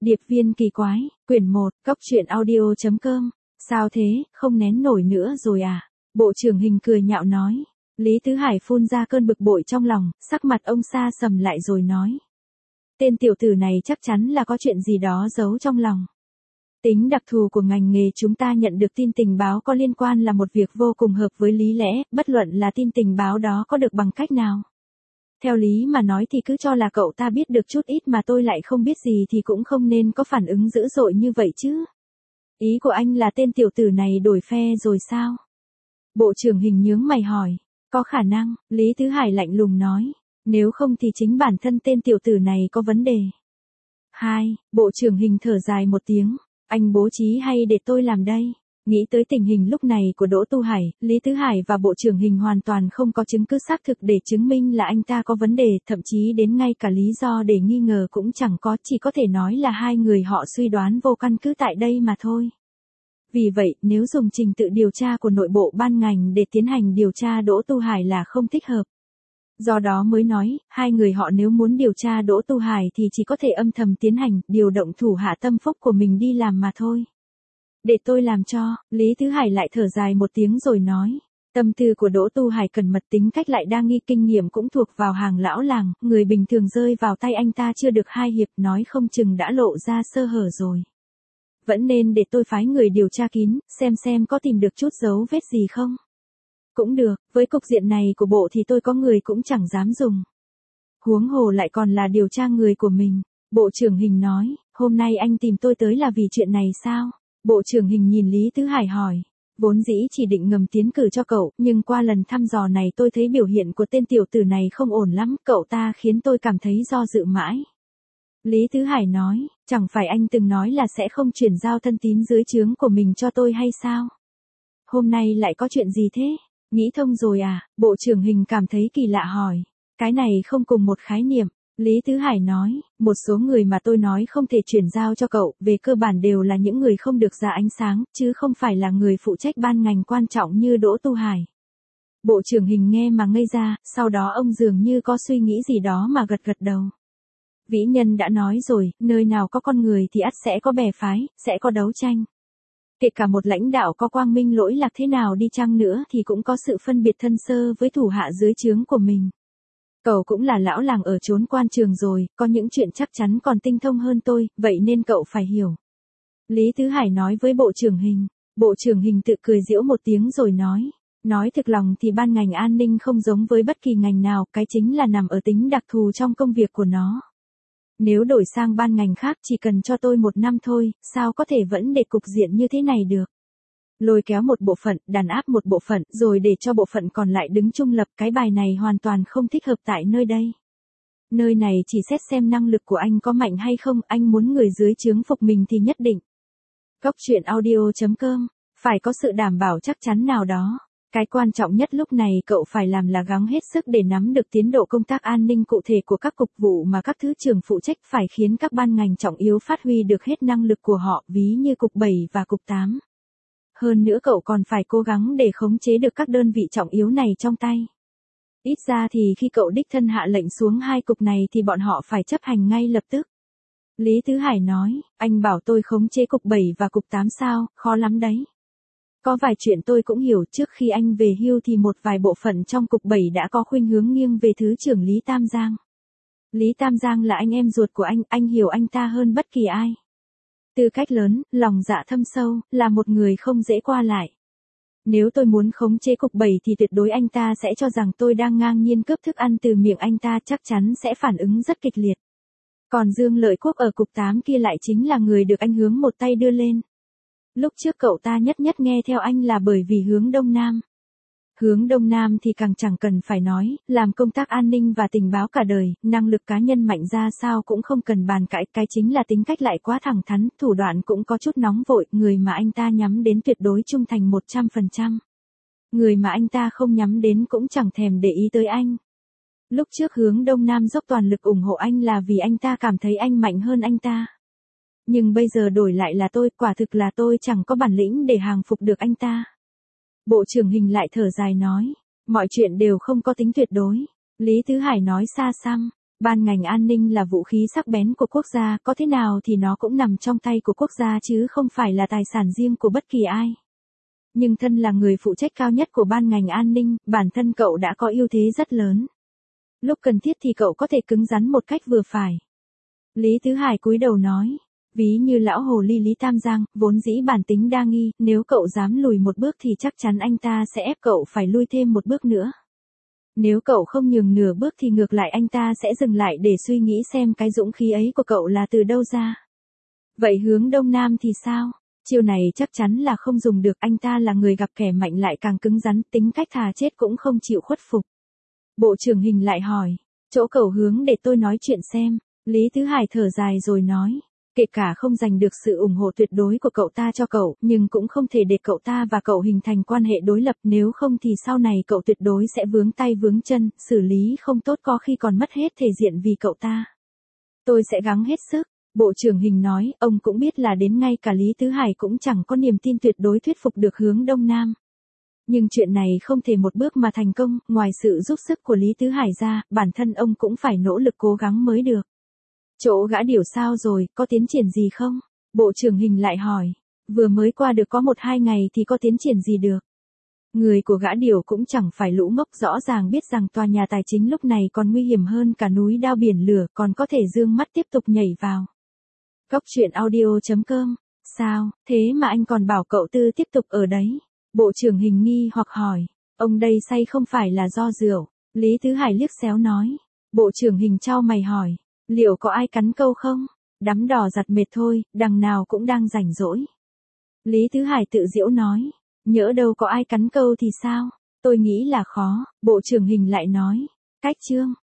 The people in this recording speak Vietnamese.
Điệp viên kỳ quái, quyển 1, cốc truyện audio.com. Sao thế, không nén nổi nữa rồi à? Bộ trưởng Hình cười nhạo nói. Lý Tứ Hải phun ra cơn bực bội trong lòng, sắc mặt ông sa sầm lại rồi nói. Tên tiểu tử này chắc chắn là có chuyện gì đó giấu trong lòng. Tính đặc thù của ngành nghề chúng ta nhận được tin tình báo có liên quan là một việc vô cùng hợp với lý lẽ, bất luận là tin tình báo đó có được bằng cách nào. Theo lý mà nói thì cứ cho là cậu ta biết được chút ít mà tôi lại không biết gì thì cũng không nên có phản ứng dữ dội như vậy chứ. Ý của anh là tên tiểu tử này đổi phe rồi sao? Bộ trưởng Hình nhướng mày hỏi. Có khả năng, Lý Tứ Hải lạnh lùng nói. Nếu không thì chính bản thân tên tiểu tử này có vấn đề. 2. Bộ trưởng Hình thở dài một tiếng. Anh bố trí hay để tôi làm đây? Nghĩ tới tình hình lúc này của Đỗ Tu Hải, Lý Tứ Hải và Bộ trưởng Hình hoàn toàn không có chứng cứ xác thực để chứng minh là anh ta có vấn đề, thậm chí đến ngay cả lý do để nghi ngờ cũng chẳng có, chỉ có thể nói là hai người họ suy đoán vô căn cứ tại đây mà thôi. Vì vậy, nếu dùng trình tự điều tra của nội bộ ban ngành để tiến hành điều tra Đỗ Tu Hải là không thích hợp. Do đó mới nói, hai người họ nếu muốn điều tra Đỗ Tu Hải thì chỉ có thể âm thầm tiến hành, điều động thủ hạ tâm phúc của mình đi làm mà thôi. Để tôi làm cho, Lý Tứ Hải lại thở dài một tiếng rồi nói. Tâm tư của Đỗ Tu Hải cẩn mật, tính cách lại đa nghi, kinh nghiệm cũng thuộc vào hàng lão làng, người bình thường rơi vào tay anh ta chưa được 2 hiệp nói không chừng đã lộ ra sơ hở rồi. Vẫn nên để tôi phái người điều tra kín, xem có tìm được chút dấu vết gì không. Cũng được, với cục diện này của bộ thì tôi có người cũng chẳng dám dùng. Huống hồ lại còn là điều tra người của mình. Bộ trưởng Hình nói, hôm nay anh tìm tôi tới là vì chuyện này sao? Bộ trưởng Hình nhìn Lý Tứ Hải hỏi. Vốn dĩ chỉ định ngầm tiến cử cho cậu, nhưng qua lần thăm dò này tôi thấy biểu hiện của tên tiểu tử này không ổn lắm, cậu ta khiến tôi cảm thấy do dự mãi. Lý Tứ Hải nói, chẳng phải anh từng nói là sẽ không chuyển giao thân tín dưới trướng của mình cho tôi hay sao? Hôm nay lại có chuyện gì thế? Nghĩ thông rồi à? Bộ trưởng Hình cảm thấy kỳ lạ hỏi. Cái này không cùng một khái niệm. Lý Tứ Hải nói, một số người mà tôi nói không thể chuyển giao cho cậu, về cơ bản đều là những người không được ra ánh sáng, chứ không phải là người phụ trách ban ngành quan trọng như Đỗ Tu Hải. Bộ trưởng Hình nghe mà ngây ra, sau đó ông dường như có suy nghĩ gì đó mà gật gật đầu. Vĩ nhân đã nói rồi, nơi nào có con người thì ắt sẽ có bè phái, sẽ có đấu tranh. Kể cả một lãnh đạo có quang minh lỗi lạc thế nào đi chăng nữa thì cũng có sự phân biệt thân sơ với thủ hạ dưới trướng của mình. Cậu cũng là lão làng ở chốn quan trường rồi, có những chuyện chắc chắn còn tinh thông hơn tôi, vậy nên cậu phải hiểu. Lý Tứ Hải nói với Bộ trưởng Hình. Bộ trưởng Hình tự cười giễu một tiếng rồi nói. Nói thực lòng thì ban ngành an ninh không giống với bất kỳ ngành nào, cái chính là nằm ở tính đặc thù trong công việc của nó. Nếu đổi sang ban ngành khác chỉ cần cho tôi 1 năm thôi, sao có thể vẫn để cục diện như thế này được. Lôi kéo một bộ phận, đàn áp một bộ phận, rồi để cho bộ phận còn lại đứng trung lập, cái bài này hoàn toàn không thích hợp tại nơi đây. Nơi này chỉ xét xem năng lực của anh có mạnh hay không, anh muốn người dưới trướng phục mình thì nhất định. Cốc truyện audio.com, phải có sự đảm bảo chắc chắn nào đó. Cái quan trọng nhất lúc này cậu phải làm là gắng hết sức để nắm được tiến độ công tác an ninh cụ thể của các cục vụ mà các thứ trưởng phụ trách, phải khiến các ban ngành trọng yếu phát huy được hết năng lực của họ, ví như cục 7 và cục 8. Hơn nữa cậu còn phải cố gắng để khống chế được các đơn vị trọng yếu này trong tay. Ít ra thì khi cậu đích thân hạ lệnh xuống 2 cục này thì bọn họ phải chấp hành ngay lập tức. Lý Tứ Hải nói, anh bảo tôi khống chế cục 7 và cục 8 sao, khó lắm đấy. Có vài chuyện tôi cũng hiểu, trước khi anh về hưu thì một vài bộ phận trong cục 7 đã có khuynh hướng nghiêng về Thứ trưởng Lý Tam Giang. Lý Tam Giang là anh em ruột của anh hiểu anh ta hơn bất kỳ ai. Tư cách lớn, lòng dạ thâm sâu, là một người không dễ qua lại. Nếu tôi muốn khống chế cục 7 thì tuyệt đối anh ta sẽ cho rằng tôi đang ngang nhiên cướp thức ăn từ miệng anh ta, chắc chắn sẽ phản ứng rất kịch liệt. Còn Dương Lợi Quốc ở cục 8 kia lại chính là người được anh hướng một tay đưa lên. Lúc trước cậu ta nhất nghe theo anh là bởi vì hướng Đông Nam. Hướng Đông Nam thì càng chẳng cần phải nói, làm công tác an ninh và tình báo cả đời, năng lực cá nhân mạnh ra sao cũng không cần bàn cãi, cái chính là tính cách lại quá thẳng thắn, thủ đoạn cũng có chút nóng vội, người mà anh ta nhắm đến tuyệt đối trung thành 100%. Người mà anh ta không nhắm đến cũng chẳng thèm để ý tới anh. Lúc trước hướng Đông Nam dốc toàn lực ủng hộ anh là vì anh ta cảm thấy anh mạnh hơn anh ta. Nhưng bây giờ đổi lại là tôi, quả thực là tôi chẳng có bản lĩnh để hàng phục được anh ta. Bộ trưởng Hình lại thở dài nói, mọi chuyện đều không có tính tuyệt đối. Lý Tứ Hải nói xa xăm, Ban ngành an ninh là vũ khí sắc bén của quốc gia, có thế nào thì nó cũng nằm trong tay của quốc gia chứ không phải là tài sản riêng của bất kỳ ai. Nhưng thân là người phụ trách cao nhất của ban ngành an ninh, bản thân cậu đã có ưu thế rất lớn. Lúc cần thiết thì cậu có thể cứng rắn một cách vừa phải. Lý Tứ Hải cúi đầu nói, ví như lão hồ ly Lý Tam Giang, vốn dĩ bản tính đa nghi, nếu cậu dám lùi một bước thì chắc chắn anh ta sẽ ép cậu phải lui thêm một bước nữa. Nếu cậu không nhường nửa bước thì ngược lại anh ta sẽ dừng lại để suy nghĩ xem cái dũng khí ấy của cậu là từ đâu ra. Vậy hướng Đông Nam thì sao? Chiêu này chắc chắn là không dùng được, anh ta là người gặp kẻ mạnh lại càng cứng rắn, tính cách thà chết cũng không chịu khuất phục. Bộ trưởng Hình lại hỏi, chỗ cậu hướng để tôi nói chuyện xem. Lý Tứ Hải thở dài rồi nói, kể cả không giành được sự ủng hộ tuyệt đối của cậu ta cho cậu, nhưng cũng không thể để cậu ta và cậu hình thành quan hệ đối lập, nếu không thì sau này cậu tuyệt đối sẽ vướng tay vướng chân, xử lý không tốt có khi còn mất hết thể diện vì cậu ta. Tôi sẽ gắng hết sức. Bộ trưởng Hình nói, ông cũng biết là đến ngay cả Lý Tứ Hải cũng chẳng có niềm tin tuyệt đối thuyết phục được hướng Đông Nam. Nhưng chuyện này không thể một bước mà thành công, ngoài sự giúp sức của Lý Tứ Hải ra, bản thân ông cũng phải nỗ lực cố gắng mới được. Chỗ gã điểu sao rồi, có tiến triển gì không? Bộ trưởng Hình lại hỏi. Vừa mới qua được có 1-2 ngày thì có tiến triển gì được. Người của gã điểu cũng chẳng phải lũ ngốc, rõ ràng biết rằng tòa nhà tài chính lúc này còn nguy hiểm hơn cả núi đao biển lửa, còn có thể dương mắt tiếp tục nhảy vào. Cóc truyện audio.com. Sao, thế mà anh còn bảo cậu Tư tiếp tục ở đấy? Bộ trưởng Hình nghi hoặc hỏi. Ông đây say không phải là do rượu. Lý Tứ Hải liếc xéo nói. Bộ trưởng Hình chau mày hỏi. Liệu có ai cắn câu không? Đắm đò giặt mệt thôi, đằng nào cũng đang rảnh rỗi. Lý Tứ Hải tự giễu nói. Nhỡ đâu có ai cắn câu thì sao? Tôi nghĩ là khó. Bộ trưởng Hình lại nói. Cách chương.